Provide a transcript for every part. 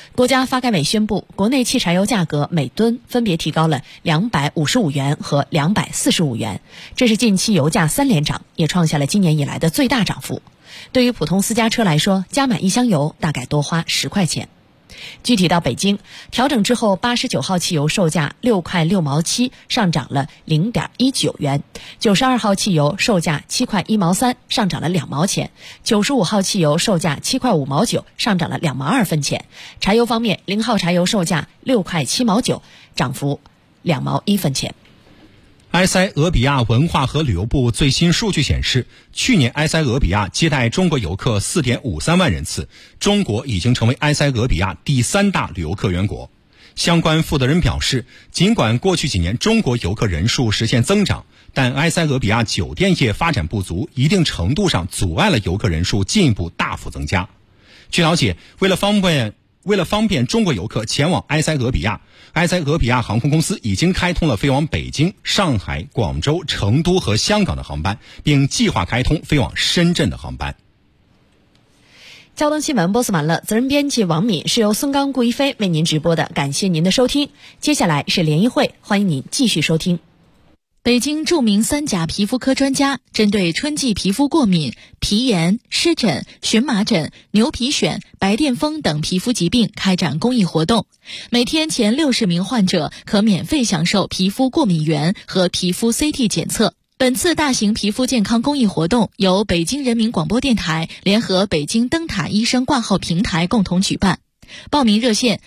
国家发改委宣布，国内汽柴油价格每吨分别提高了255元和245元，这是近期油价3连涨，也创下了今年以来的最大涨幅。对于普通私家车来说，加满1箱油大概多花10块钱。具体到北京，调整之后89号汽油售价6块6毛7，上涨了0.19元；92号汽油售价7块1毛3，上涨了2毛钱；95号汽油售价7块5毛9，上涨了2毛2分钱。柴油方面，0号柴油售价6块7毛9，涨幅2毛1分钱。 埃塞俄比亚文化和旅游部最新数据显示，去年埃塞俄比亚接待中国游客 4.53 万人次，中国已经成为埃塞俄比亚第3大旅游客源国。相关负责人表示，尽管过去几年中国游客人数实现增长，但埃塞俄比亚酒店业发展不足，一定程度上阻碍了游客人数进一步大幅增加。据了解，为了方便中国游客前往埃塞俄比亚，埃塞俄比亚航空公司已经开通了飞往北京、上海、广州、成都和香港的航班，并计划开通飞往深圳的航班。 交通新闻播送完了，责任编辑王敏，是由孙刚、顾一飞为您直播的，感谢您的收听。接下来是联谊会，欢迎您继续收听。 北京著名3甲皮肤科专家针对春季皮肤过敏、皮炎、湿疹、荨麻疹、牛皮癣、白癜风等皮肤疾病开展公益活动，每天前60名患者可免费享受皮肤过敏原和皮肤 CT 检测。本次大型皮肤健康公益活动由北京人民广播电台联合北京灯塔医生挂号平台共同举办。报名热线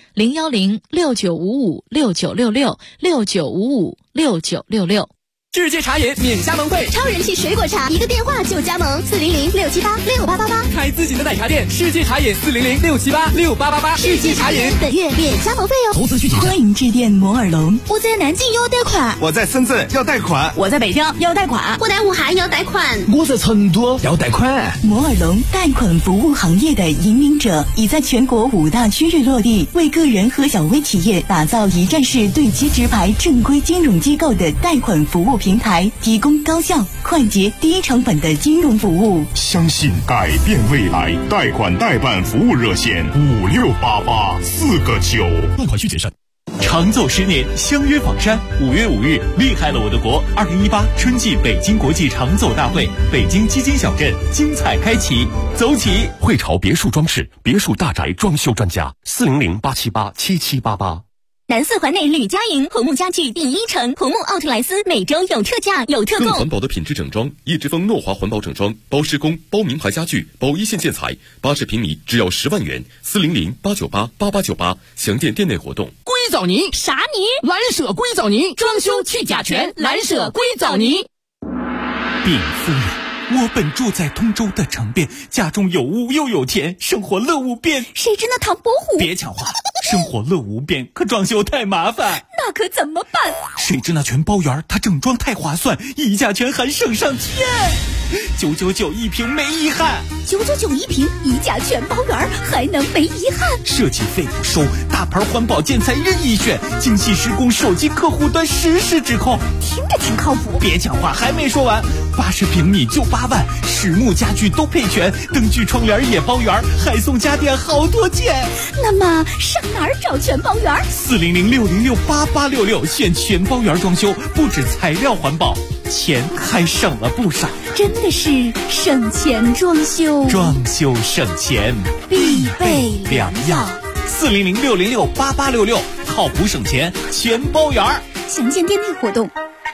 010-6955-6966，6955-6966。 世界茶饮免加盟会， 超人气水果茶，一个电话就加盟，400-678-6888， 开自己的奶茶店。世界茶饮400-678-6888，世界茶饮本月免加盟费哦。 投资需谨慎。 欢迎致电摩尔龙。 我在南京要贷款， 我在深圳要贷款， 我在北京要贷款， 我在武汉要贷款， 我在成都要贷款。 摩尔龙贷款服务行业的引领者，已在全国5大区域落地，为个人和小微企业打造一站式对接直排正规金融机构的贷款服务平台，提供高效、快捷、低成本的金融服务。 相信改变未来，贷款代办服务热线5688-4个9。 贷款需谨慎。 长奏10年，相约访山。5月5日，厉害了我的国2018春季北京国际长奏大会，北京基金小镇精彩开启，走起！ 汇潮别墅装饰，别墅大宅装修专家，400-878-7788。 南4环内吕家营红木家具第1城，红木奥特莱斯每周有特价有特供， 更环保的品质整装，一之峰诺华环保整装，包施工、包名牌家具、包一线建材，80平米只要10万元，400-898-8898，详见店内活动。 硅藻泥啥泥？ 蓝舍硅藻泥，装修去甲醛，蓝舍硅藻泥。 禀夫人，我本住在通州的城边，家中有屋又有田，生活乐无边。 谁知那唐伯虎？ 别抢话，生活乐无边，可装修太麻烦。 那可怎么办？ 谁知那全包园，它整装太划算，溢价全含省上天，999一平没遗憾。 999一平，溢价全包园，还能没遗憾？ 设计费不收，大牌环保建材任意选，精细施工，手机客户端实时指控， 听着挺靠谱。 别抢话，还没说完，80平米就8万，实木家具都配全，灯具窗帘也包圆，还送家电好多件。 那么上哪儿找全包园 ？400-606-8866，选全包园装修，不止材料环保，钱还省了不少。 真的是省钱装修， 装修省钱必备良药。 400-606-8866，靠谱省钱全包园。 详见店内活动。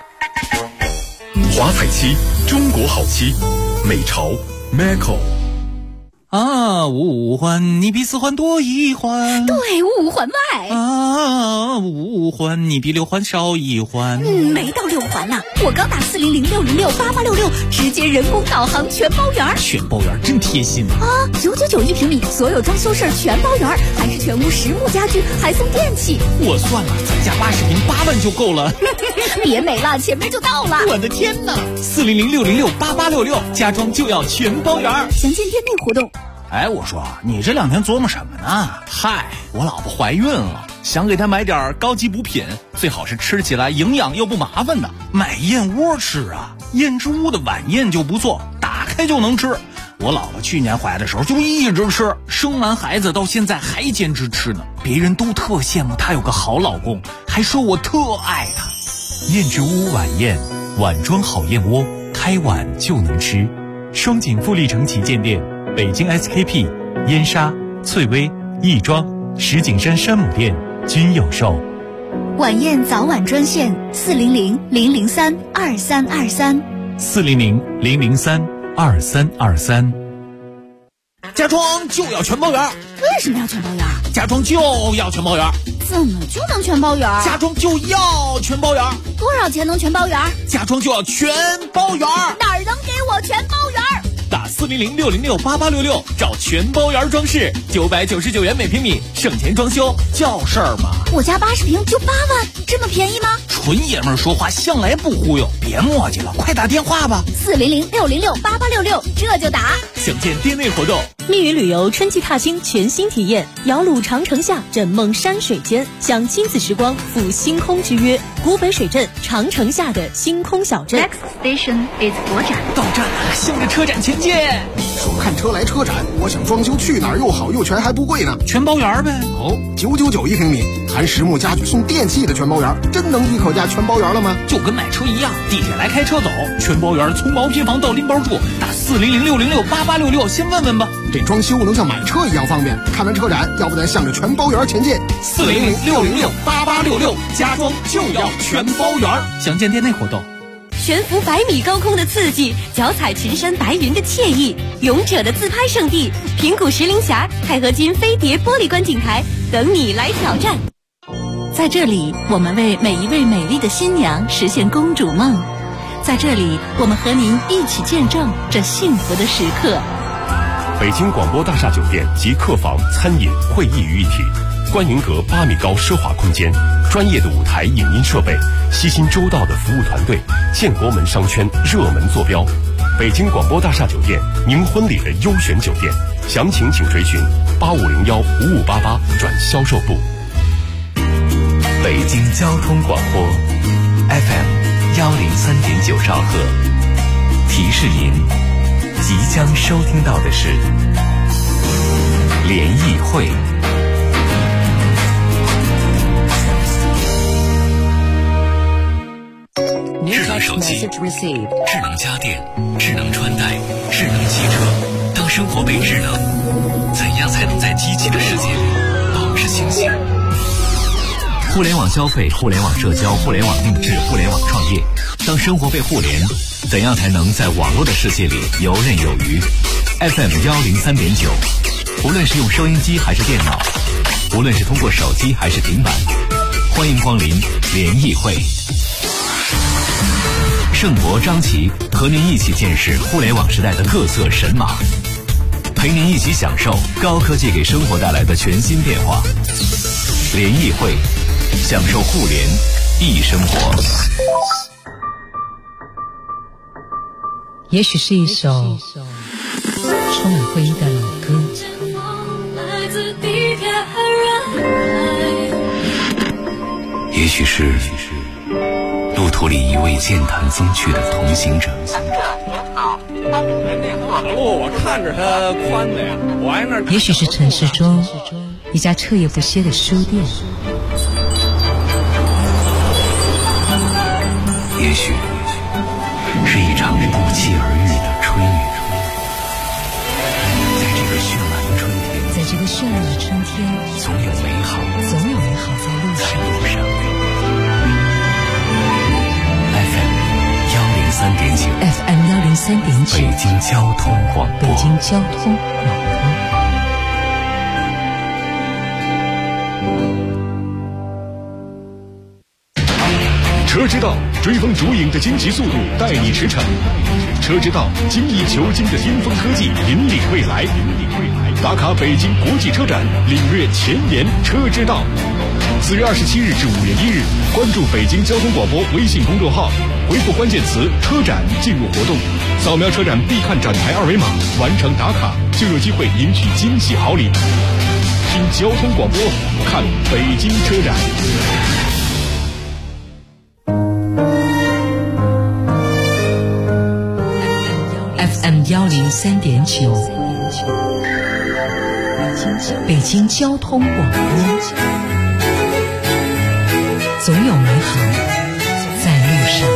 华彩漆，中国好漆，美潮 Macco。 啊，5环你比4环多1环， 对，5环外。 啊，5环你比6环少1环。 没到6环呢，我刚打400-606-8866，直接人工导航全包圆。 全包圆真贴心啊！999一平米，所有装修事儿全包圆，还是全屋实木家具，还送电器。 我算了，咱家80平8万就够了。 别美了，前面就到了。 我的天哪！400-606-8866，家装就要全包圆。 详见店内活动。 哎，我说你这2天琢磨什么呢？ 嗨，我老婆怀孕了，想给她买点高级补品，最好是吃起来营养又不麻烦的。 买燕窝吃啊，燕之屋的晚宴就不错，打开就能吃。 我老婆去年怀的时候就一直吃，生完孩子到现在还坚持吃呢。别人都特羡慕她有个好老公，还说我特爱她。 燕之屋晚宴，碗装好燕窝，开碗就能吃。双井富力城旗舰店、北京 SKP、燕莎、翠微、亦庄、石景山山姆店均有售。 晚宴早晚专线400-003-2323。 400-003-2323。 家装就要全包圆。 为什么要全包圆？ 家装就要全包圆。 怎么就能全包圆？ 家装就要全包圆。 多少钱能全包圆？ 家装就要全包圆。 哪儿能给我全包圆？ 打400-606-8866找全包圆装饰，999元每平米，省钱装修叫事儿吗？ 我家80平就8万，这么便宜吗？ 纯爷们儿说话向来不忽悠，别磨叽了，快打电话吧。 400-606-8866，这就打。 想见店内活动。 密云旅游春季踏青全新体验，摇橹长城下，枕梦山水间，享亲子时光，赴星空之约。古北水镇长城下的星空小镇。 Next station is 国展。 到站了，向着车展前进。 说看车来车展，我想装修去哪儿又好又全还不贵呢？ 全包圆呗。 哦，999一平米，含实木家具送电器的全包圆，真能一口价全包圆了吗？ 就跟买车一样，地铁来开车走，全包圆从毛坯房到拎包住，打400-606-8866，先问问吧。 这装修能像买车一样方便，看完车展，要不咱向着全包圆前进。 400-606-8866，家装就要全包圆。详见店内活动。 悬浮100米高空的刺激，脚踩池山白云的惬意，勇者的自拍圣地平谷石林峡钛合金飞碟玻璃观景台等你来挑战。 在这里，我们为每一位美丽的新娘实现公主梦。在这里，我们和您一起见证这幸福的时刻。 北京广播大厦酒店集客房、餐饮、会议于一体，观云阁8米高奢华空间，专业的舞台影音设备，悉心周到的服务团队，建国门商圈热门坐标。北京广播大厦酒店，您婚礼的优选酒店，详情请垂询8501-5588转销售部。 北京交通广播 FM103.9兆赫，提示您即将收听到的是联谊会。智能手机、智能家电、智能穿戴、智能汽车，当生活被智能，怎样才能在机器的世界里保持清醒？互联网消费、互联网社交、互联网定制、互联网创业，当生活被互联，怎样才能在网络的世界里游刃有余？ FM103.9，无论是用收音机还是电脑，无论是通过手机还是平板，欢迎光临联谊会。盛博、张琪和您一起见识互联网时代的各色神马，陪您一起享受高科技给生活带来的全新变化。联谊会，享受互联易生活。 也许是一首充满回忆的老歌， 也许是路途里一位健谈风趣的同行者。 我看着它宽的呀，我挨那儿。 也许是城市中一家彻夜不歇的书店， 也许是一场不期而遇的春雨。在这个绚烂的春天，总有美好在路上。FM103.9，北京交通广播。 车之道追风逐影的惊奇速度，带你驰骋。车之道精益求精的巅峰科技，引领未来。打卡北京国际车展，领略前沿车之道。4月27日至5月1日，关注北京交通广播微信公众号，回复关键词“车展”进入活动，扫描车展必看展台2维码，完成打卡就有机会赢取惊喜好礼。听交通广播，看北京车展。 FM FM 103.9，北京交通广播，总有美好在路上。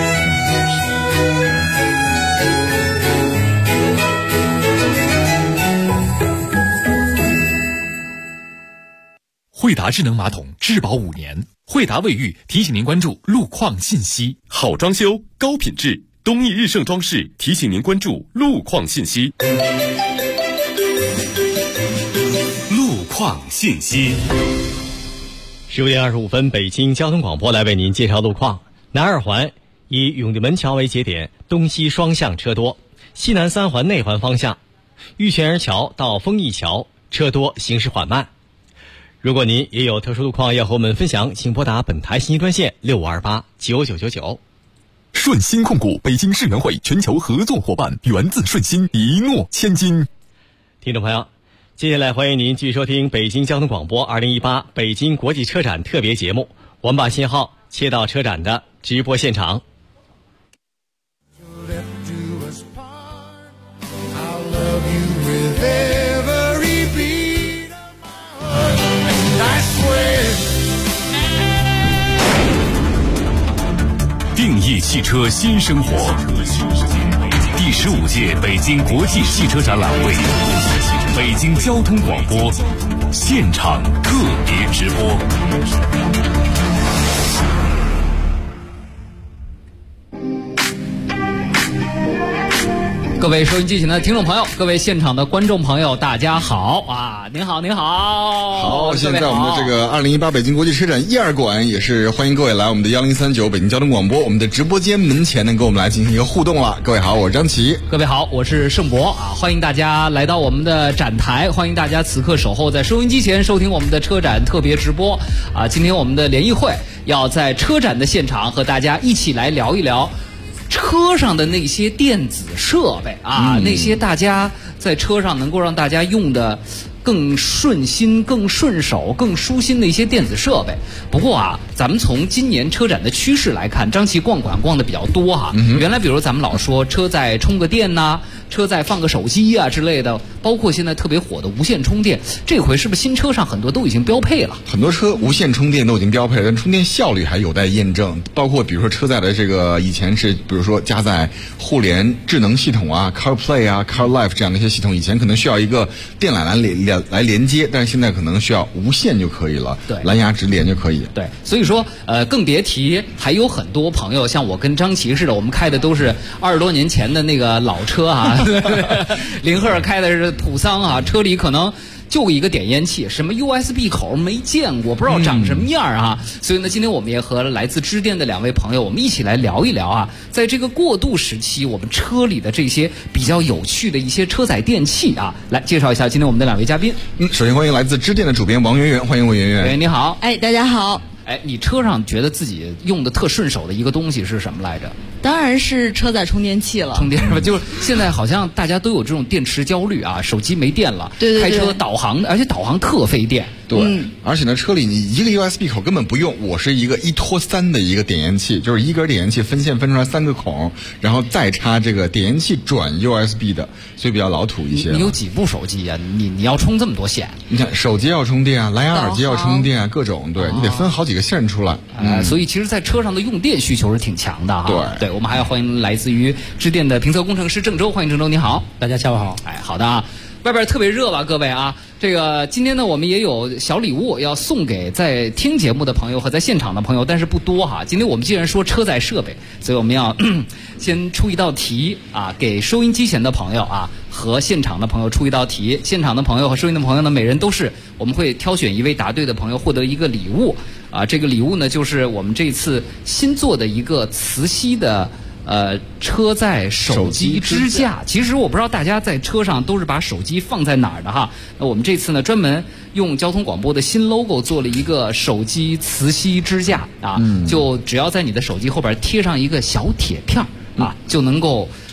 惠达智能马桶质保5年，惠达卫浴提醒您关注路况信息。 好装修，高品质，东义日盛装饰提醒您关注路况信息。 路况信息。 15点25分，北京交通广播来为您介绍路况。南二环以永定门桥为节点，东西双向车多；西南3环内环方向，玉泉儿桥到丰益桥车多，行驶缓慢。如果您也有特殊路况要和我们分享，请拨打本台信息专线65289999。 顺鑫控股北京世园会全球合作伙伴，源自顺鑫，一诺千金。 听众朋友，接下来欢迎您继续收听北京交通广播2018北京国际车展特别节目。我们把信号切到车展的直播现场。 定义汽车新生活，第15届北京国际汽车展览会，北京交通广播现场特别直播。 各位收音机前的听众朋友，各位现场的观众朋友，大家好啊！您好，您好。 好，现在我们的这个2018北京国际车展1、2馆也是欢迎各位来我们的1039北京交通广播，我们的直播间门前呢，跟我们来进行一个互动了。各位好，我是张琪。 各位好，我是盛博啊！欢迎大家来到我们的展台，欢迎大家此刻守候在收音机前收听我们的车展特别直播啊！今天我们的联谊会要在车展的现场和大家一起来聊一聊车上的那些电子设备啊，那些大家在车上能够让大家用的更顺心、更顺手、更舒心的一些电子设备。不过啊，咱们从今年车展的趋势来看，张琪逛馆逛的比较多哈。原来比如咱们老说车载充个电呐，车载放个手机啊之类的，包括现在特别火的无线充电，这回是不是新车上很多都已经标配了？ 很多车无线充电都已经标配了，但充电效率还有待验证。包括比如说车载的这个以前是比如说加载互联智能系统啊 CarPlay 啊 CarLife 这样的一些系统，以前可能需要一个电缆来连接，但是现在可能需要无线就可以了，对，蓝牙直连就可以。 对，所以说更别提还有很多朋友像我跟张琪似的，我们开的都是20多年前的那个老车啊，林赫开的是普桑啊，车里可能就一个点烟器，什么 USB 口没见过，不知道长什么样啊。所以呢，今天我们也和来自支店的2位朋友，我们一起来聊一聊啊，在这个过渡时期，我们车里的这些比较有趣的一些车载电器啊，来介绍一下今天我们的2位嘉宾。 首先欢迎来自支店的主编王媛媛，欢迎王媛媛。 喂，你好。 哎，大家好。 哎，你车上觉得自己用的特顺手的一个东西是什么来着？ 当然是车载充电器了。 充电是吧？就是现在好像大家都有这种电池焦虑啊，手机没电了， 对， 开车导航的，而且导航特费电。 对，而且呢，车里你一个 USB 口根本不用，我是一个1拖3的一个点烟器，就是一根点烟器分线分出来3个孔，然后再插这个点烟器转 USB 的，所以比较老土一些。 你有几部手机啊？你要充这么多线？ 你看手机要充电啊，蓝牙耳机要充电啊，各种，对，你得分好几个线出来。 所以其实在车上的用电需求是挺强的哈。对，我们还要欢迎来自于支店的评测工程师郑州，欢迎郑州，你好。 大家下午好。 哎，好的啊。外边特别热吧，各位啊！这个今天呢，我们也有小礼物要送给在听节目的朋友和在现场的朋友，但是不多哈。今天我们既然说车载设备，所以我们要先出一道题啊，给收音机前的朋友啊和现场的朋友出一道题。现场的朋友和收音的朋友呢，每人都是我们会挑选1位答对的朋友获得一个礼物啊。这个礼物呢，就是我们这次新做的一个磁吸的。车载手机支架，其实我不知道大家在车上都是把手机放在哪儿的哈。那我们这次呢，专门用交通广播的新 logo 做了一个手机磁吸支架啊，就只要在你的手机后边贴上一个小铁片啊，就能够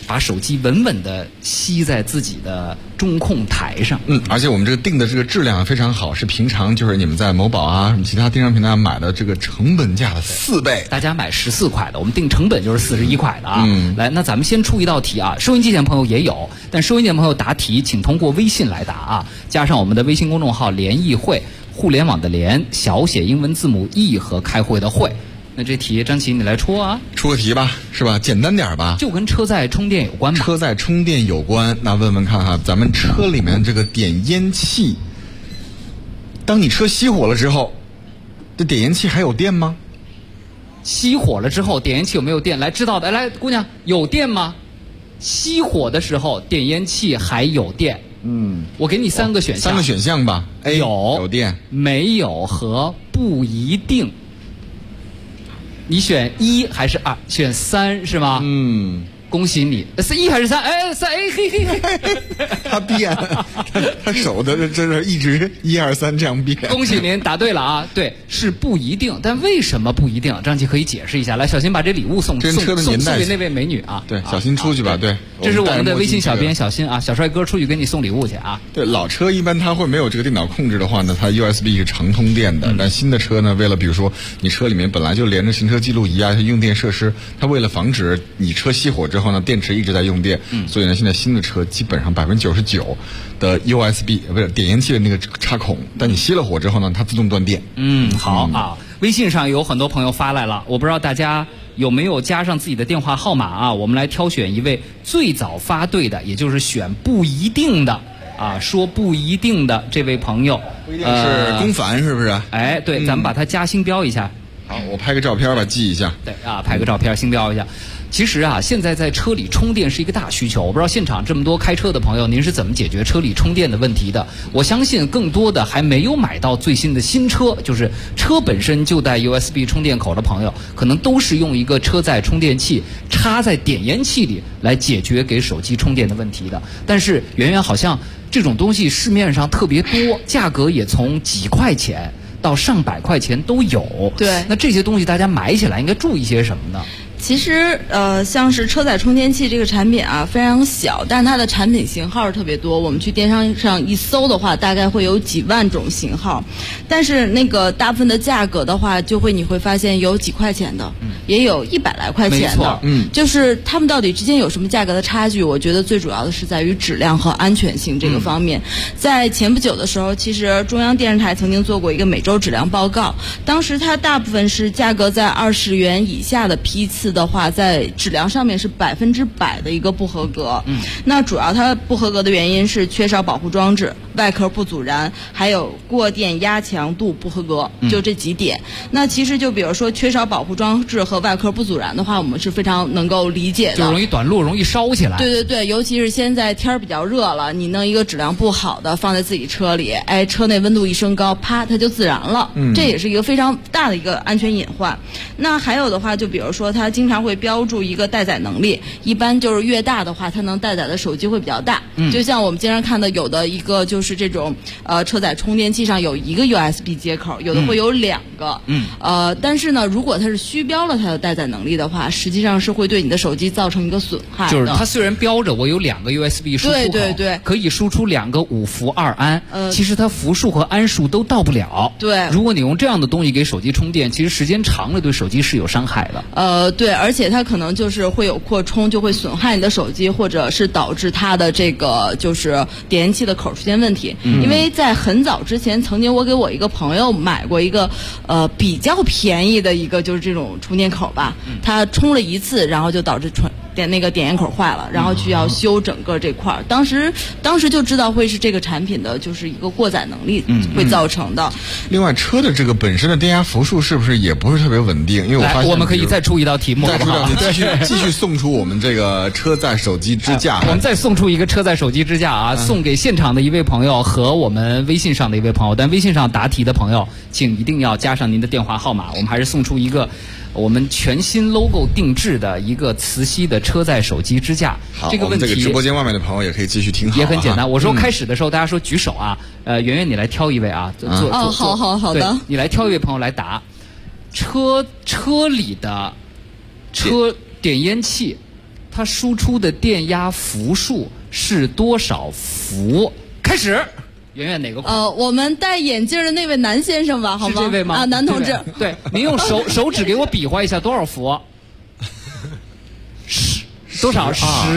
把手机稳稳地吸在自己的中控台上。 而且我们这个定的这个质量非常好，是平常就是你们在某宝啊什么其他电商平台买的这个成本价的4倍。 大家买14块的，我们定成本就是41块的啊。来，那咱们先出一道题啊，收音机前朋友也有，但收音机前朋友答题请通过微信来答啊，加上我们的微信公众号联谊会，互联网的联，小写英文字母 E 和开会的会。那这题张琪你来出啊， 出个题吧，是吧？简单点吧， 就跟车载充电有关吧。 车载充电有关，那问问看哈，咱们车里面这个点烟器，当你车熄火了之后，这点烟器还有电吗？ 熄火了之后，点烟器有没有电？来，知道的，来，姑娘，有电吗？熄火的时候，点烟器还有电。我给你3个选项。 3个选项吧。A 有电， 没有和不一定。你选1还是2？选3是吗？恭喜你，是1还是3？哎，3，嘿。 他变，他手的这是一直1、2、3这样变。 恭喜您答对了啊！对，是不一定，但为什么不一定？张琪可以解释一下。来，小新把这礼物送给那位美女啊！ 对，小新出去吧。对， 这是我们的微信小编小新啊，小帅哥出去给你送礼物去啊！ 对，老车一般它会没有这个电脑控制的话呢，它 USB 是常通电的。但新的车呢，为了比如说你车里面本来就连着行车记录仪啊、用电设施，它为了防止你车熄火之后呢，电池一直在用电，所以呢，现在新的车基本上99%的 USB 不是点烟器的那个插孔，但你熄了火之后呢，它自动断电。 好啊。微信上有很多朋友发来了，我不知道大家有没有加上自己的电话号码啊？我们来挑选一位最早发对的，也就是选不一定的啊，说不一定的这位朋友， 不一定是龚凡是不是？ 哎，对，咱们把它加星标一下。 好，我拍个照片吧，记一下。 对啊，拍个照片星标一下。其实啊，现在在车里充电是一个大需求。我不知道现场这么多开车的朋友，您是怎么解决车里充电的问题的？我相信更多的还没有买到最新的新车，就是车本身就带 USB 充电口的朋友，可能都是用一个车载充电器插在点烟器里来解决给手机充电的问题的。但是圆圆好像这种东西市面上特别多，价格也从几块钱到上百块钱都有。 对， 那这些东西大家买起来应该注意些什么呢？ 其实像是车载充电器这个产品啊，非常小，但是它的产品型号特别多。我们去电商上一搜的话，大概会有几万种型号，但是那个大部分的价格的话，你会发现有几块钱的，也有100来块钱的。就是他们到底之间有什么价格的差距？我觉得最主要的是在于质量和安全性这个方面。在前不久的时候，其实中央电视台曾经做过一个每周质量报告，当时它大部分是价格在20元以下的批次的话，在质量上面是100%的一个不合格。那主要它不合格的原因是缺少保护装置、外壳不阻燃，还有过电压强度不合格，就这几点。那其实就比如说缺少保护装置和外壳不阻燃的话，我们是非常能够理解的， 就容易短路，容易烧起来。 对，尤其是现在天儿比较热了，你弄一个质量不好的放在自己车里，车内温度一升高，啪，它就自燃了。这也是一个非常大的一个安全隐患。那还有的话，就比如说它经常会标注一个待载能力，一般就是越大的话，它能待载的手机会比较大。就像我们经常看的，有的一个就是这种车载充电器上有一个 USB 接口，有的会有2个。但是呢，如果它是虚标了它的待载能力的话，实际上是会对你的手机造成一个损害的。 就是它虽然标着我有2个 USB 输出口， 对， 可以输出2个5伏2安，其实它伏数和安数都到不了。 对， 如果你用这样的东西给手机充电，其实时间长了对手机是有伤害的。 对，而且它可能就是会有扩充，就会损害你的手机，或者是导致它的这个就是点烟器的口出现问题。因为在很早之前，曾经我给我一个朋友买过一个比较便宜的一个就是这种充电口吧，他充了1次，然后就导致点烟口坏了，然后需要修整个这块儿。当时就知道会是这个产品的就是一个过载能力会造成的。 另外，车的这个本身的电压伏数是不是也不是特别稳定？因为我发现我们可以再出一道题目， 继续送出我们这个车载手机支架。 我们再送出一个车载手机支架啊，送给现场的一位朋友和我们微信上的一位朋友。但微信上答题的朋友，请一定要加上您的电话号码。我们还是送出一个我们全新 logo 定制的一个磁吸的车载手机支架。 好， 这个问题， 我们这个直播间外面的朋友也可以继续听好。 也很简单。我说开始的时候，大家说举手啊，圆圆你来挑一位啊， 好的， 你来挑一位朋友来答。车里的点烟器它输出的电压伏数是多少伏？开始。圆圆哪个款？ 我们戴眼镜的那位男先生吧，好吗？ 是这位吗？ 啊，男同志。 对，您用手指给我比划一下多少伏？多少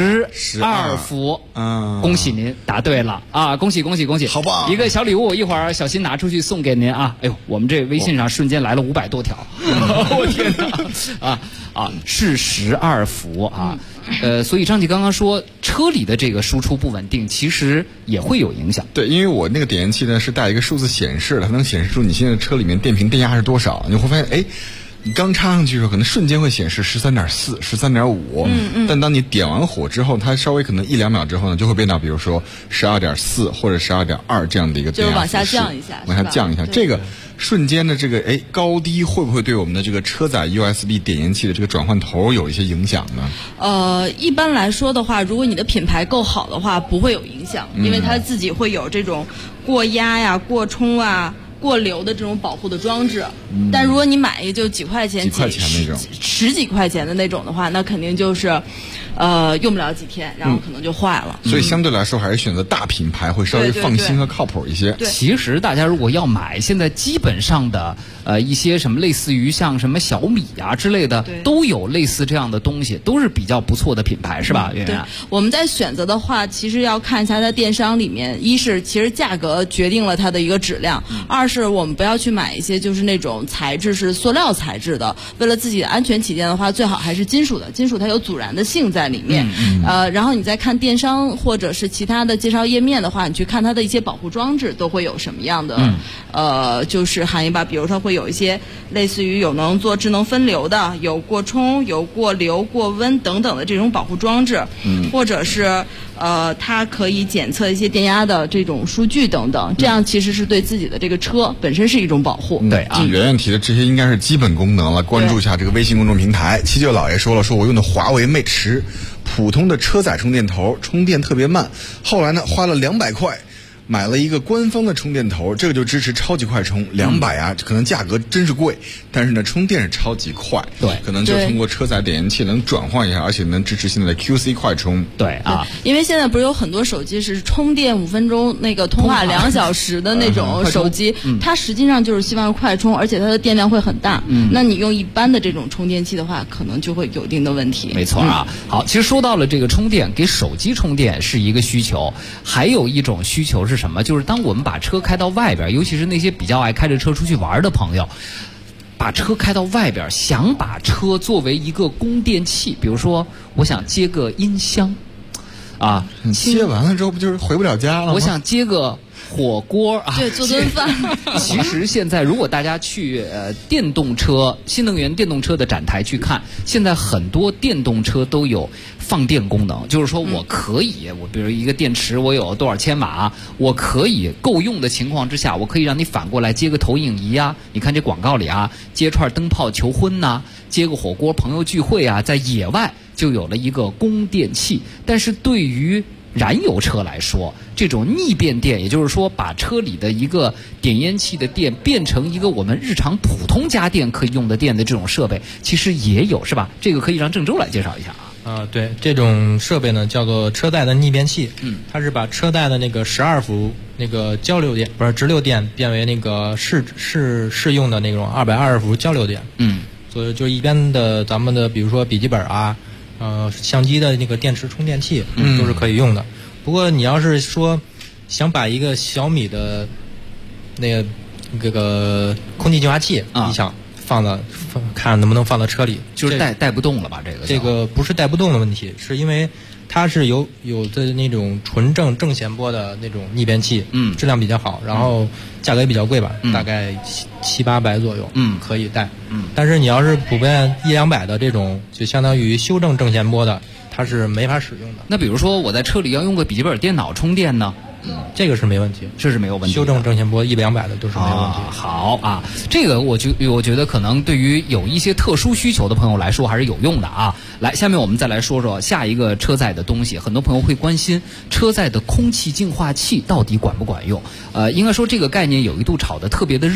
？12伏。恭喜您答对了啊！恭喜！好棒！一个小礼物，一会儿小新拿出去送给您啊！哎呦，我们这微信上瞬间来了500多条，我天哪！是12伏啊！所以张姐刚刚说车里的这个输出不稳定，其实也会有影响。 对，因为我那个点烟器呢是带一个数字显示的，它能显示出你现在车里面电瓶电压是多少，你会发现，哎。你刚插上去的时候，可能瞬间会显示13.4、13.5，但当你点完火之后，它稍微可能1-2秒之后呢，就会变到比如说12.4或者12.2这样的一个电压， 就是往下降一下， 往下降一下。这个瞬间的这个高低会不会对我们的这个车载 USB 点烟器的这个转换头有一些影响呢？ 一般来说的话，如果你的品牌够好的话，不会有影响，因为它自己会有这种过压呀、过充啊。过流的这种保护的装置，但如果你买一个就几块钱那种 10几块钱的那种的话，那肯定就是用不了几天，然后可能就坏了。 所以相对来说还是选择大品牌会稍微放心和靠谱一些。 其实大家如果要买，现在基本上的一些什么类似于像什么小米啊之类的，都有类似这样的东西，都是比较不错的品牌，是吧？圆圆。 我们在选择的话，其实要看一下它电商里面，一是其实价格决定了它的一个质量，二是我们不要去买一些就是那种材质是塑料材质的，为了自己的安全起见的话，最好还是金属的，金属它有阻燃的性在里面。然后你再看电商或者是其他的介绍页面的话，你去看它的一些保护装置都会有什么样的就是含义吧，比如说会有一些类似于有能做智能分流的，有过充、有过流、过温等等的这种保护装置，或者是它可以检测一些电压的这种数据等等，这样其实是对自己的这个车本身是一种保护。 对啊， 圆圆提的这些应该是基本功能了。关注一下这个微信公众平台。七舅老爷说了，说我用的华为 Mate 10，普通的车载充电头，充电特别慢。后来呢，花了200块。买了一个官方的充电头，这个就支持超级快充，200啊，可能价格真是贵，但是呢，充电是超级快， 对， 可能就通过车载点烟器能转换一下，而且能支持现在的 QC 快充， 对啊， 因为现在不是有很多手机是充电5分钟，那个通话2小时的那种手机，它实际上就是希望快充，而且它的电量会很大，那你用一般的这种充电器的话，可能就会有一定的问题。 没错啊，好，其实说到了这个充电，给手机充电是一个需求，还有一种需求是什么？就是当我们把车开到外边，尤其是那些比较爱开着车出去玩的朋友，把车开到外边，想把车作为一个供电器，比如说我想接个音箱啊， 接完了之后不就是回不了家了吗？ 我想接个火锅啊， 对，做顿饭。 其实现在如果大家去电动车、新能源电动车的展台去看，现在很多电动车都有放电功能，就是说我可以，我比如一个电池我有多少千瓦，我可以够用的情况之下，我可以让你反过来接个投影仪啊，你看这广告里啊，接串灯泡求婚呐，接个火锅朋友聚会啊，在野外就有了一个供电器。但是对于燃油车来说，这种逆变电，也就是说把车里的一个点烟器的电变成一个我们日常普通家电可以用的电的这种设备，其实也有，是吧？这个可以让郑州来介绍一下啊。 对，这种设备呢叫做车载的逆变器，它是把车载的那个12伏那个交流电，不是直流电，变为那个适用的那种220伏交流电。所以就一般的咱们的比如说笔记本啊。相机的那个电池充电器都是可以用的。不过你要是说想把一个小米的那个空气净化器，你想看能不能放到车里， 就是带不动了吧？ 这个不是带不动的问题，是因为它是有的那种纯正弦波的那种逆变器，质量比较好，然后价格也比较贵吧，大概700-800左右，可以带。但是你要是普遍100-200的这种，就相当于修正正弦波的，它是没法使用的。 那比如说我在车里要用个笔记本电脑充电呢？ 这个是没问题， 这是没有问题。 修正正弦波100-200的都是没有问题。 好啊，这个我觉得可能对于有一些特殊需求的朋友来说还是有用的啊。来，下面我们再来说说下一个车载的东西。很多朋友会关心车载的空气净化器到底管不管用？应该说这个概念有一度炒得特别的热。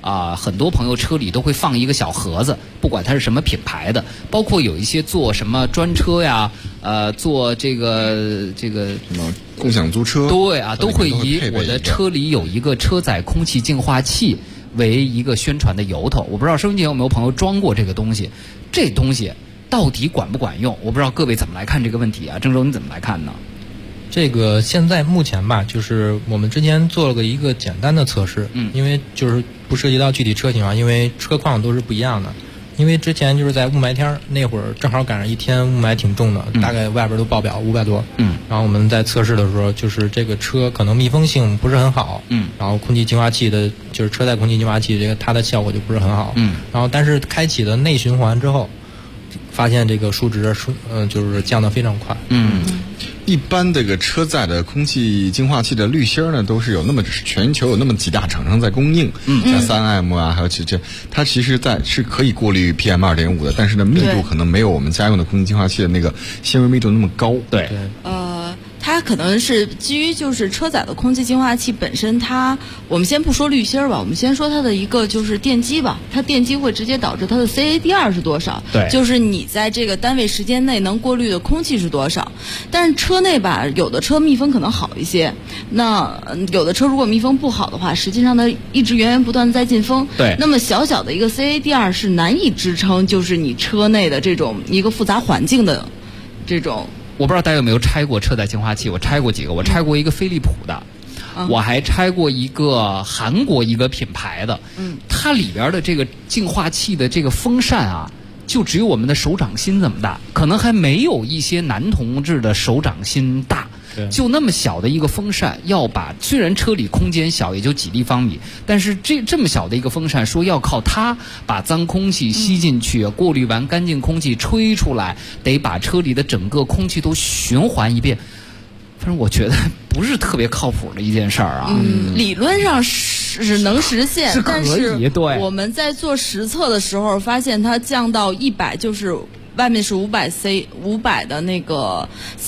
很多朋友车里都会放一个小盒子，不管它是什么品牌的，包括有一些做什么专车呀，做这个什么共享租车， 对啊，都会以我的车里有一个车载空气净化器为一个宣传的由头。我不知道收音机有没有朋友装过这个东西，这东西到底管不管用？我不知道各位怎么来看这个问题啊？郑州你怎么来看呢？ 这个现在目前吧，就是我们之前做了一个简单的测试，因为就是不涉及到具体车型啊，因为车况都是不一样的。因为之前就是在雾霾天那会儿，正好赶上一天雾霾挺重的，大概外边都报表500多。然后我们在测试的时候，就是这个车可能密封性不是很好，然后空气净化器的，就是车载空气净化器这个它的效果就不是很好，然后但是开启了内循环之后，发现这个数值就是降得非常快。 一般这个车载的空气净化器的滤芯呢，都是有全球有那么几大厂商在供应，像3M啊，还有它其实是可以过滤 PM2.5 的，但是呢密度可能没有我们家用的空气净化器的那个纤维密度那么高。 对， 它可能是基于就是车载的空气净化器本身我们先不说滤芯吧，我们先说它的一个就是电机吧，它电机会直接导致它的 CAD2 是多少， 对， 就是你在这个单位时间内能过滤的空气是多少。但是车内吧，有的车密封可能好一些，那有的车如果密封不好的话，实际上它一直源源不断的在进风， 对， 那么小小的一个 CAD2 是难以支撑就是你车内的这种一个复杂环境的这种。 我不知道大家有没有拆过车载净化器，我拆过几个，我拆过一个飞利浦的，我还拆过一个韩国一个品牌的，它里边的这个净化器的这个风扇啊，就只有我们的手掌心这么大，可能还没有一些男同志的手掌心大。就那么小的一个风扇，虽然车里空间小，也就几立方米，但是这么小的一个风扇，说要靠它把脏空气吸进去，过滤完干净空气吹出来，得把车里的整个空气都循环一遍。反正我觉得不是特别靠谱的一件事儿啊。 理论上是能实现， 是可以， 但是对， 我们在做实测的时候发现它降到100，就是外面是500的那个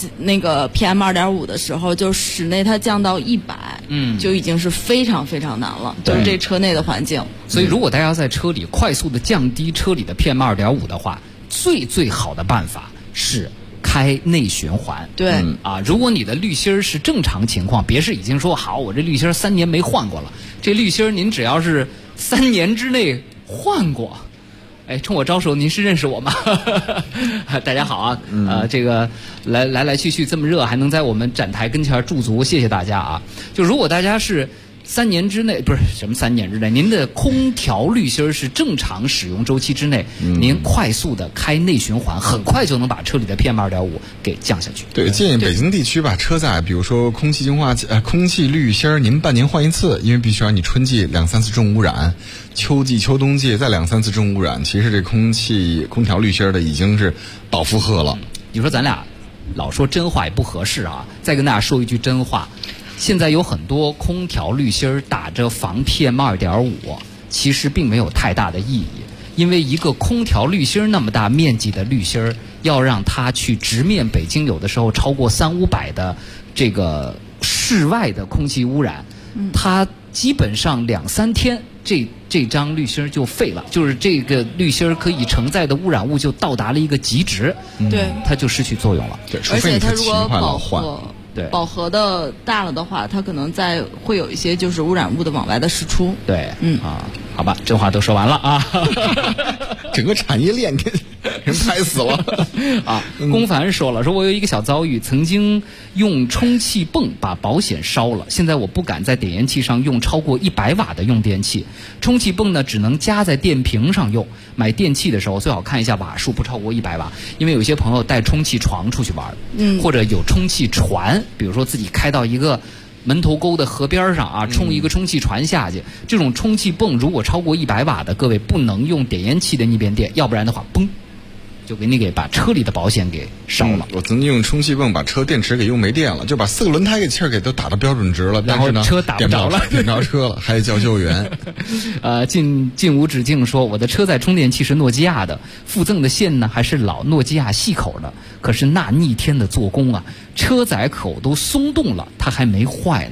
PM2.5 的时候，就室内它降到100，就已经是非常非常难了，就是这车内的环境。 所以如果大家在车里快速的降低车里的 PM2.5 的话，最好的办法是开内循环。 对， 如果你的滤芯是正常情况，别是已经说好我这滤芯3年没换过了，这滤芯您只要是3年之内换过，冲我招手，您是认识我吗？大家好啊，这个来去这么热，还能在我们展台跟前驻足，谢谢大家啊！就如果大家是3年之内，不是什么3年之内，您的空调滤芯是正常使用周期之内，您快速的开内循环，很快就能把车里的 PM2.5 给降下去。 对，建议北京地区把车载，比如说空气净化器、空气滤芯，您半年换一次，因为必须要你春季2、3次重污染，秋季、秋冬季再2、3次重污染，其实这空调滤芯的已经是饱负荷了。 你说咱俩老说真话也不合适啊，再跟大家说一句真话。现在有很多空调滤芯打着防 PM2.5， 其实并没有太大的意义，因为一个空调滤芯那么大面积的滤芯，要让它去直面北京有的时候超过300-500的这个室外的空气污染，它基本上2、3天这张滤芯就废了，就是这个滤芯可以承载的污染物就到达了一个极值， 对， 它就失去作用了。 对，而且它如果饱和的大了的话，它可能会有一些就是污染物的往外的释出。 对，好吧，这话都说完了啊， 整个产业链给人拍死了啊！龚凡说了，说我有一个小遭遇，曾经用充气泵把保险烧了，现在我不敢在点烟器上用超过100瓦的用电器，充气泵呢只能加在电瓶上用。买电器的时候最好看一下瓦数不超过100瓦，因为有些朋友带充气床出去玩，或者有充气船，比如说自己开到一个门头沟的河边上啊，充一个充气船下去，这种充气泵如果超过100瓦的，各位不能用点烟器的逆变电，要不然的话嘣就给你把车里的保险给烧了。 我曾经用充气泵把车电池给用没电了，就把4个轮胎给气儿给都打到标准值了， 然后车打不着了， 点不着车了，还得叫救援。 近无止境说，我的车载充电器是诺基亚的，附赠的线呢还是老诺基亚细口的，可是那逆天的做工啊，车载口都松动了，它还没坏呢，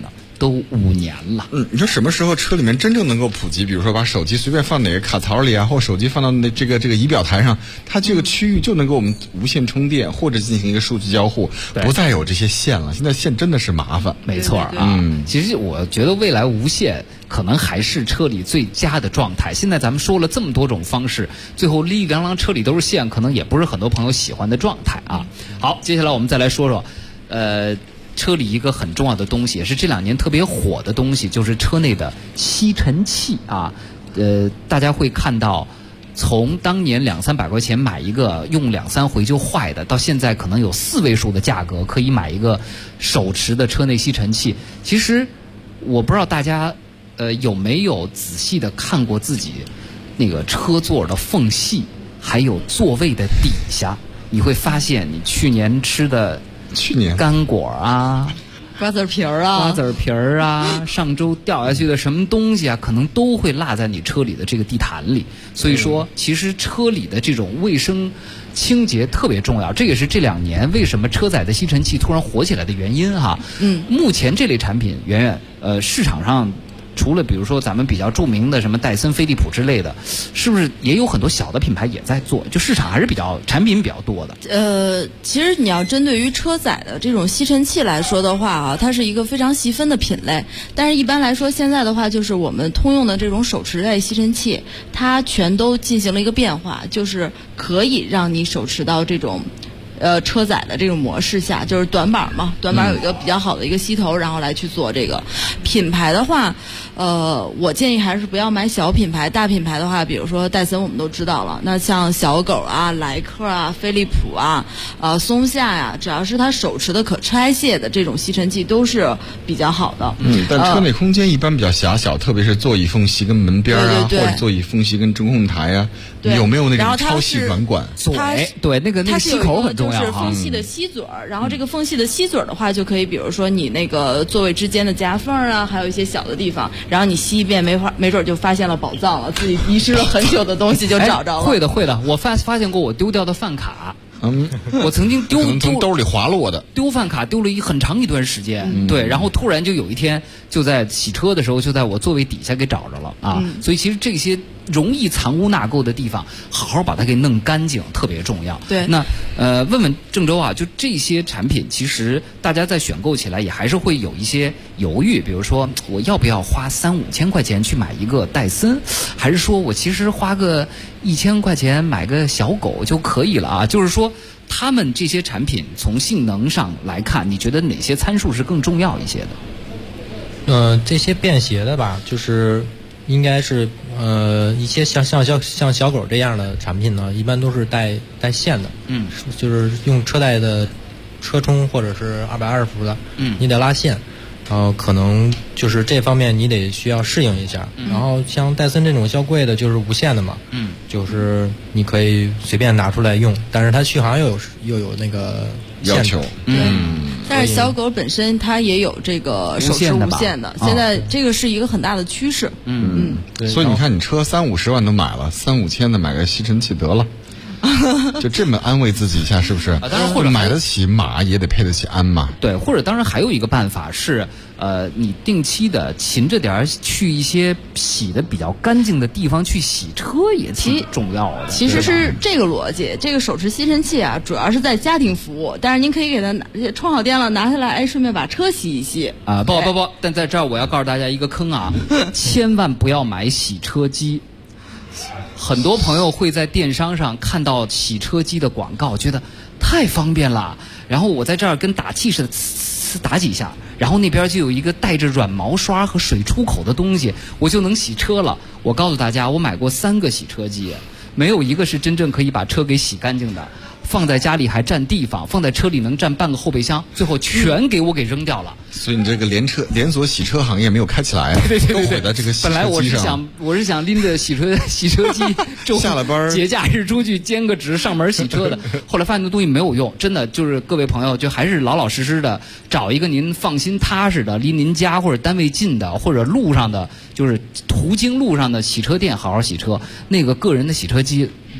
都5年了。 你说什么时候车里面真正能够普及？比如说把手机随便放哪个卡槽里啊，或手机放到这个仪表台上，它这个区域就能够我们无线充电或者进行一个数据交互，不再有这些线了。现在线真的是麻烦。 没错啊，其实我觉得未来无线可能还是车里最佳的状态。现在咱们说了这么多种方式，最后哩哩啷啷车里都是线，可能也不是很多朋友喜欢的状态啊。好，接下来我们再来说说，车里一个很重要的东西，也是这2年特别火的东西，就是车内的吸尘器啊。大家会看到，从当年200-300块钱买一个用2-3回就坏的，到现在可能有4位数的价格可以买一个手持的车内吸尘器。其实我不知道大家有没有仔细的看过自己那个车座的缝隙，还有座位的底下，你会发现你去年吃的干果啊、 瓜子皮儿啊，上周掉下去的什么东西啊，可能都会落在你车里的这个地毯里。所以说，其实车里的这种卫生清洁特别重要，这也是这2年为什么车载的吸尘器突然火起来的原因哈。目前这类产品，圆圆市场上除了比如说咱们比较著名的什么戴森、飞利浦之类的，是不是也有很多小的品牌也在做？就市场还是产品比较多的。其实你要针对于车载的这种吸尘器来说的话啊，它是一个非常细分的品类。但是一般来说，现在的话就是我们通用的这种手持类吸尘器，它全都进行了一个变化，就是可以让你手持到这种车载的这种模式下，就是短板嘛，短板有一个比较好的一个吸头，然后来去做这个。品牌的话，我建议还是不要买小品牌，大品牌的话，比如说戴森我们都知道了，那像小狗啊、莱克啊、飞利浦啊、松下呀，只要是它手持的可拆卸的这种吸尘器都是比较好的。 但车内空间一般比较狭小，特别是座椅缝隙跟门边啊，或者座椅缝隙跟中控台啊，有没有那种超细软管？ 对，那个吸口很重要。 就是缝隙的吸嘴儿，然后这个缝隙的吸嘴儿的话，就可以比如说你那个座位之间的夹缝啊，还有一些小的地方，然后你吸一遍，没准就发现了宝藏了，自己遗失了很久的东西就找着了。 会的，我发现过我丢掉的饭卡。我曾经从兜里滑落的丢饭卡，丢了很长一段时间。对，然后突然就有一天，就在洗车的时候，就在我座位底下给找着了啊。所以其实这些容易藏污纳垢的地方，好好把它给弄干净，特别重要。 对， 那问问郑州啊，就这些产品，其实大家在选购起来也还是会有一些犹豫，比如说我要不要花3-5千块钱去买一个戴森，还是说我其实花个1000块钱买个小狗就可以了啊？就是说，他们这些产品从性能上来看，你觉得哪些参数是更重要一些的？这些便携的吧，就是应该是一些像小狗这样的产品呢，一般都是带线的，就是用车带的车充或者是220伏的，你得拉线。可能就是这方面你得需要适应一下。然后像戴森这种较贵的，就是无线的嘛，就是你可以随便拿出来用，但是它续航又有那个要求。 但是小狗本身它也有这个手持无线的，现在这个是一个很大的趋势。 所以你看，你车30-50万都买了，3-5千的买个吸尘器得了。就这么安慰自己一下，是不是？ 当然，或者买得起马也得配得起鞍嘛。 对，或者当然还有一个办法是，你定期的勤着点去一些洗的比较干净的地方去洗车，也挺重要的。 其实是这个逻辑，这个手持吸尘器啊，主要是在家庭服务，但是您可以给它充好电了，拿下来，顺便把车洗一洗。 不，但在这儿我要告诉大家一个坑啊，千万不要买洗车机。很多朋友会在电商上看到洗车机的广告，觉得太方便了，然后我在这儿跟打气似的打几下，然后那边就有一个带着软毛刷和水出口的东西，我就能洗车了。我告诉大家，我买过3个洗车机，没有一个是真正可以把车给洗干净的，放在家里还占地方，放在车里能占半个后备箱，最后全给我给扔掉了。 所以你这个连锁洗车行业没有开起来， 对， 都毁在这个洗车机上。 本来我是想拎着洗车机下了班节假日出去兼个职上门洗车的，后来发现那东西没有用，真的就是各位朋友就还是老老实实的找一个您放心踏实的离您家或者单位近的或者路上的，就是途经路上的洗车店好好洗车。那个个人的洗车机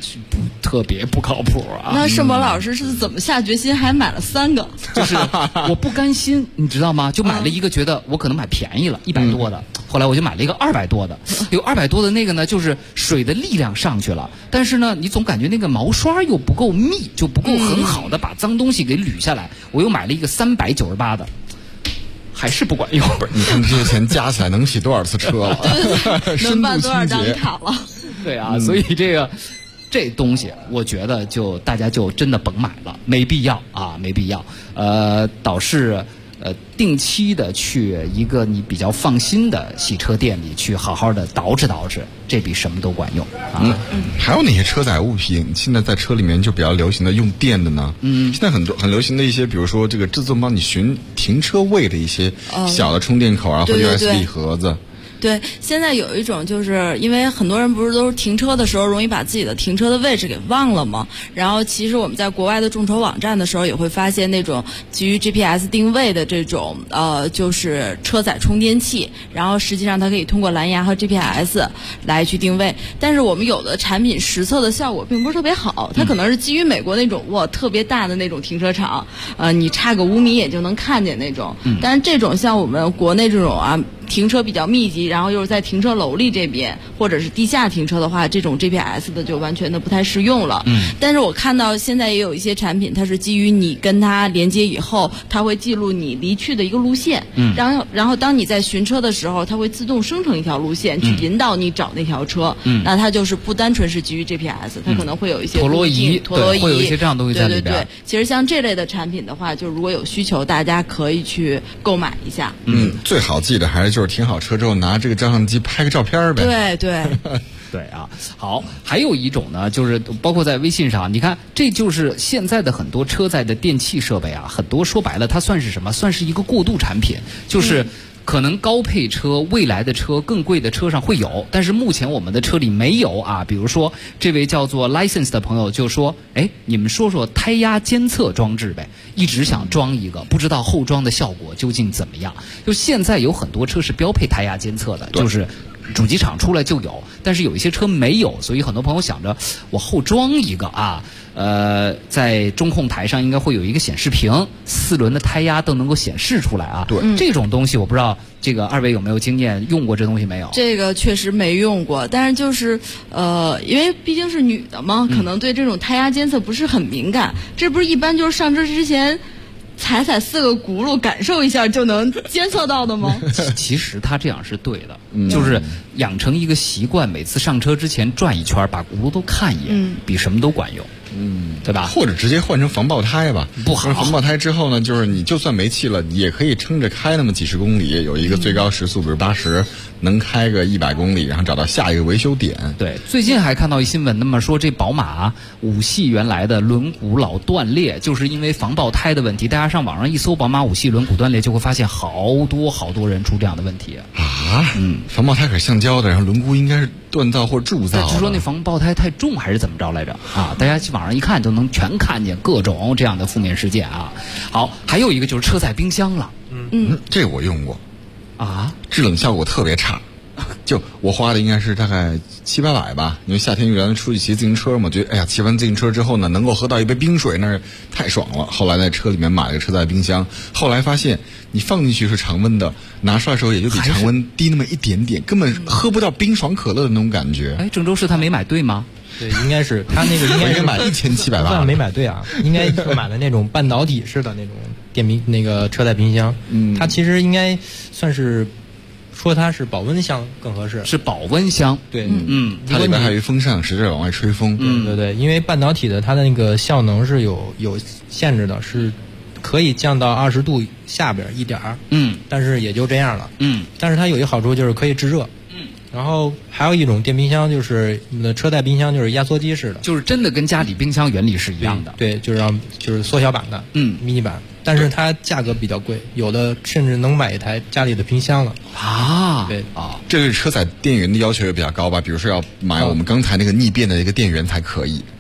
特别不靠谱啊。 那盛博老师是怎么下决心还买了3个？ 就是我不甘心，你知道吗？就买了一个，觉得我可能买便宜了，100多的。后来我就买了一个200多的，有200多的那个呢，就是水的力量上去了，但是呢，你总感觉那个毛刷又不够密，就不够很好的把脏东西给捋下来。我又买了一个398的。还是不管用。 不是，你看这些钱加起来能洗多少次车了？ 能办多少张卡了？ 对啊，所以这东西，我觉得就大家就真的甭买了，没必要啊，没必要。倒是定期的去一个你比较放心的洗车店里去好好的捯饬捯饬，这比什么都管用啊。 还有哪些车载物品现在在车里面就比较流行的用电的呢？现在很流行的一些，比如说这个自动帮你寻停车位的一些小的充电口啊，或者 USB 盒子。 对，现在有一种就是因为很多人不是都是停车的时候容易把自己的停车的位置给忘了吗？然后其实我们在国外的众筹网站的时候也会发现那种基于 GPS 定位的这种就是车载充电器，然后实际上它可以通过蓝牙和 GPS 来去定位，但是我们有的产品实测的效果并不是特别好，它可能是基于美国那种特别大的那种停车场，你差个5米也就能看见那种，但是这种像我们国内这种停车比较密集，然后又是在停车楼里这边或者是地下停车的话，这种 GPS 的就完全的不太适用了。但是我看到现在也有一些产品，它是基于你跟它连接以后，它会记录你离去的一个路线，然后当你在寻车的时候，它会自动生成一条路线，去引导你找那条车。那它就是不单纯是基于 GPS， 它可能会有一些陀螺仪，会有一些这样东西在里边。 对，其实像这类的产品的话，就如果有需求，大家可以去购买一下。 最好记得还是就是停好车之后拿这个照相机拍个照片呗。 对对对啊，好，还有一种呢，就是包括在微信上，你看，这就是现在的很多车载的电器设备啊，很多说白了，它算是什么？算是一个过渡产品，就是可能高配车、未来的车、更贵的车上会有，但是目前我们的车里没有啊。比如说，这位叫做 License 的朋友就说：“哎，你们说说胎压监测装置呗，一直想装一个，不知道后装的效果究竟怎么样。”就现在有很多车是标配胎压监测的，就是主机厂出来就有，但是有一些车没有，所以很多朋友想着我后装一个啊。在中控台上应该会有一个显示屏，4轮的胎压都能够显示出来啊。 对， 这种东西我不知道这个二位有没有经验，用过这东西没有？ 这个确实没用过，但是就是因为毕竟是女的嘛，可能对这种胎压监测不是很敏感。这不是一般就是上车之前踩4个轱辘感受一下就能监测到的吗？ 其实他这样是对的，就是养成一个习惯，每次上车之前转一圈，把轱辘都看一眼，比什么都管用。对吧？ 或者直接换成防爆胎吧。 不好。 防爆胎之后呢，就是你就算没气了，也可以撑着开那么几十公里，有一个最高时速，比如80，能开个100公里，然后找到下一个维修点。 对，最近还看到一新闻，那么说这宝马5系原来的轮毂老断裂，就是因为防爆胎的问题。大家上网上一搜宝马5系轮毂断裂，就会发现好多人出这样的问题啊。防爆胎可是橡胶的，然后轮毂应该是锻造或铸造的。 据说那防爆胎太重还是怎么着来着啊？大家去网上一看就能全看见各种这样的负面事件啊。好，还有一个就是车载冰箱了。 这我用过啊， 制冷效果特别差。就我花的应该是大概700-800吧，因为夏天原来出去骑自行车嘛，觉得哎呀，骑完自行车之后呢，能够喝到一杯冰水，那是太爽了。后来在车里面买了个车载冰箱，后来发现你放进去是常温的，拿出来的时候也就比常温低那么一点点，根本喝不到冰爽可乐的那种感觉。 哎，郑州市他没买对吗？ 对，应该是他那个应该是买1700吧， 没买对啊，应该是买的那种半导体式的那种电冰那个车载冰箱。它其实应该算是说它是保温箱更合适， 是保温箱。 对， 它里边还有一风扇，使劲往外吹风。 对，因为半导体的它的那个效能是有限制的，是可以降到20度下边一点儿。但是也就这样了。但是它有一个好处就是可以制热。然后还有一种电冰箱，就是你的车载冰箱，就是压缩机式的， 就是真的跟家里冰箱原理是一样的。 对，就是缩小版的，迷你版，但是它价格比较贵，有的甚至能买一台家里的冰箱了啊。 对啊， 这个车载电源的要求也比较高吧？比如说要买我们刚才那个逆变的一个电源才可以。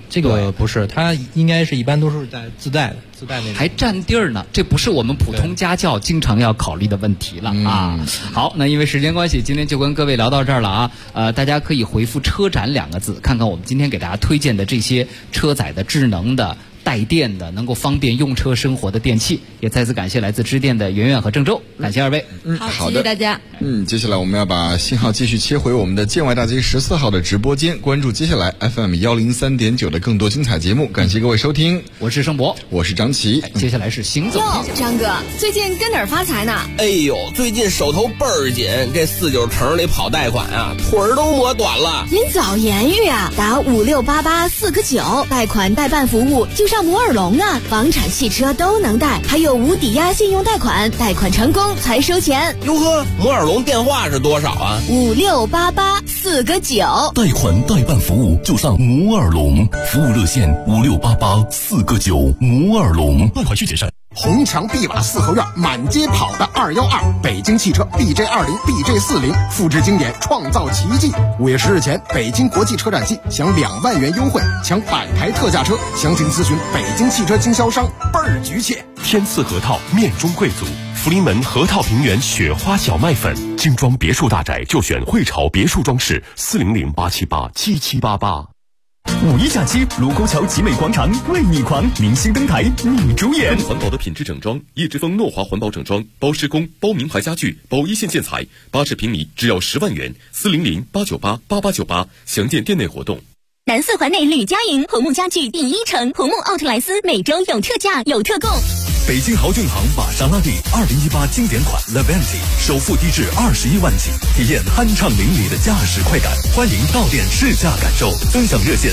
这个不是，它应该是一般都是在自带那种， 还占地儿呢。这不是我们普通家教经常要考虑的问题了啊。好，那因为时间关系，今天就跟各位聊到这儿了啊。大家可以回复"车展"2个字，看看我们今天给大家推荐的这些车载的、智能的、带电的，能够方便用车生活的电器。也再次感谢来自支电的圆圆和郑州，感谢二位。 好，谢谢大家。 接下来我们要把信号继续切回我们的建外大街14号的直播间，关注接下来 FM 103.9的更多精彩节目。感谢各位收听， 我是盛博， 我是张琪。 接下来是邢总。 张哥，最近跟哪儿发财呢？ 哎呦，最近手头倍儿紧，这49城里跑贷款啊，腿儿都磨短了。 您早言语啊，打5688-4个9，贷款代办服务就上摩尔龙啊，房产、汽车都能贷，还有无抵押信用贷款，贷款成功才收钱。 哟呵，摩尔龙电话是多少啊 ？5688-4个9， 贷款代办服务就上摩尔龙，服务热线5688-4个9，摩尔龙，贷款需谨慎。 红墙碧瓦四合院，满街跑的212，北京汽车 BJ20、BJ40，复制经典，创造奇迹。5月10日前，北京国际车展季享2万元优惠，抢100台特价车，详情咨询北京汽车经销商，倍儿局切。 天赐核桃，面中贵族。福临门核桃平原雪花小麦粉，精装别墅大宅就选汇潮别墅装饰，400-878-7788。 五一假期，卢沟桥集美广场为你狂，明星登台，你主演。 环保的品质整装，叶之峰诺华环保整装，包施工，包名牌家具，包一线建材，80平米只要10万元，400-898-8898，详见店内活动。 南4环内吕家营红木家具第1城，红木奥特莱斯每周有特价有特供。 北京豪骏行玛莎拉蒂2018经典款 Levante 首付低至21万起，体验酣畅淋漓的驾驶快感。欢迎到店试驾感受，分享热线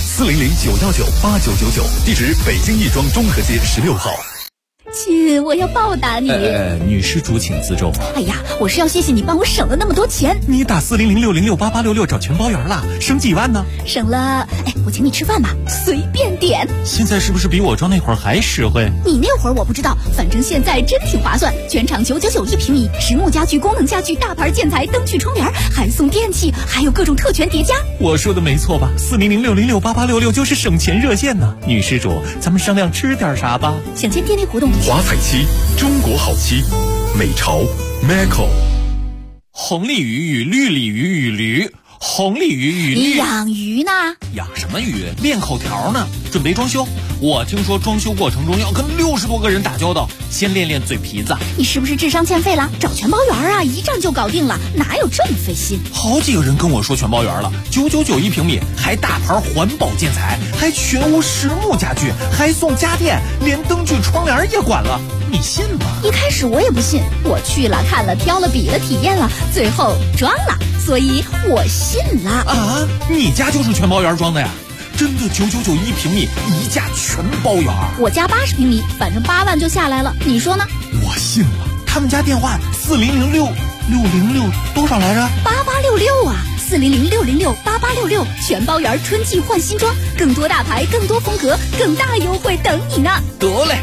400-919-8999，地址北京亦庄中和街16号。 亲，我要报答你。 女施主请自重。 哎呀，我是要谢谢你帮我省了那么多钱。 你打400-606-8866找全包圆了，省几万呢？ 省了，我请你吃饭吧，随便点。 现在是不是比我装那会儿还实惠？ 你那会儿我不知道，反正现在真挺划算。全场999一平米，实木家具、功能家具、大牌建材、灯具、窗帘，还送电器，还有各种特权叠加。 我说的没错吧？400-606-8866就是省钱热线呢。女施主，咱们商量吃点啥吧？ 想见店内活动。 华彩漆，中国好漆，美潮 Macco。 红鲤鱼与绿鲤鱼与驴，红鲤鱼与绿。 你养鱼呢？ 养什么鱼？练口条呢。准备装修。我听说装修过程中要跟60多个人打交道，先练练嘴皮子。 你是不是智商欠费了？找全包圆啊，一站就搞定了，哪有这么费心？ 好几个人跟我说全包圆了，999一平米，还大牌环保建材，还全屋实木家具，还送家电，连灯具窗帘也管了，你信吗？ 一开始我也不信，我去了看了挑了比了体验了，最后装了，所以我信了。 啊，你家就是全包圆装的呀？真的999一平米，一价全包圆。 我家80平米，反正8万就下来了，你说呢？ 我信了。他们家电话400-606多少来着 ？8866啊，400-606-8866，全包圆，春季换新装，更多大牌，更多风格，更大优惠等你呢。 得嘞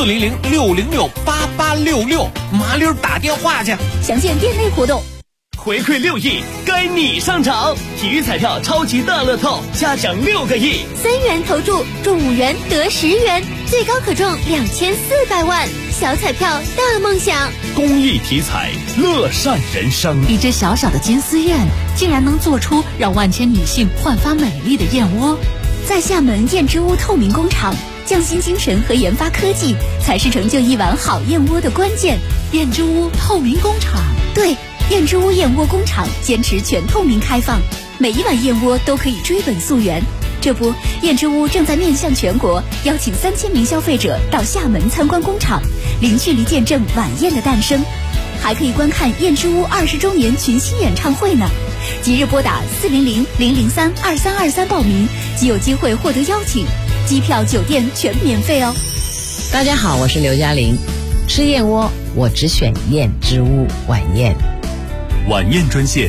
，400-606-8866，麻溜打电话去。 详见店内活动。 回馈6亿，该你上场！体育彩票超级大乐透，加奖6个亿 ，3元投注，中5元得10元，最高可中2400万。小彩票大梦想， 公益体彩，乐善人生。 一只小小的金丝燕，竟然能做出让万千女性焕发美丽的燕窝。 在厦门燕之屋透明工厂，匠心精神和研发科技才是成就一碗好燕窝的关键。 燕之屋透明工厂， 对。燕之屋燕窝工厂坚持全透明开放，每一碗燕窝都可以追本溯源。这不，燕之屋正在面向全国，邀请3000名消费者到厦门参观工厂，零距离见证晚宴的诞生，还可以观看燕之屋20周年群星演唱会呢。即日拨打400-003-2323报名，即有机会获得邀请，机票、酒店全免费哦。 大家好，我是刘嘉玲，吃燕窝我只选燕之屋晚宴。 晚宴专线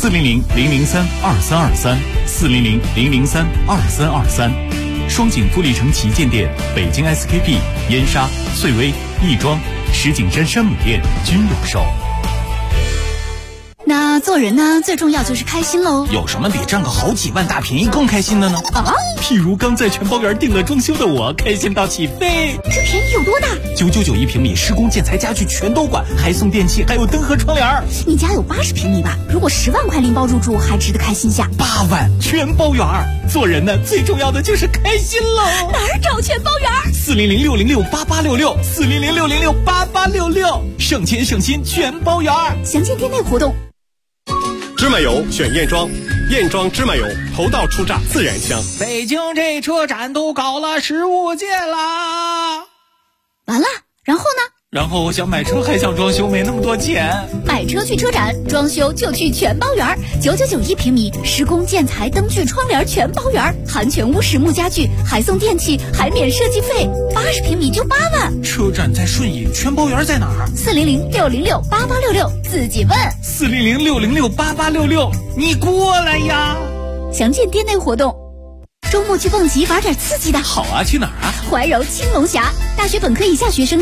400-003-2323，400-003-2323，双井富力城旗舰店、北京 SKP、燕莎、穗薇、亦庄、石景山山姆店均有售。 那做人呢，最重要就是开心喽。 有什么比赚个好几万大便宜更开心的呢？ 啊， 譬如刚在全包园订了装修的我，开心到起飞。 这便宜有多大 ？999平米，施工建材家具全都管，还送电器，还有灯和窗帘。 你家有80平米吧？如果10万块拎包入住，还值得开心下。 8万全包园，做人呢，最重要的就是开心喽。 哪儿找全包园 ？400-606-8866，400-606-8866，省钱省心全包园。 详见店内活动。 芝麻油选燕庄，燕庄芝麻油头道出榨，自然香。 北京这车展都搞了15届啦。 完了，然后呢？ 然后我想买车，还想装修，没那么多钱。 买车去车展，装修就去全包园，9991平米，施工建材灯具窗帘全包园，含全屋实木家具，还送电器，还免设计费，80平米就8万。 车展在顺义，全包园在哪儿 ？400-606-8866，自己问。 400-606-8866，你过来呀！ 详见店内活动。周末去蹦极玩点刺激的。 好啊，去哪儿啊？ 怀柔青龙峡，大学本科以下学生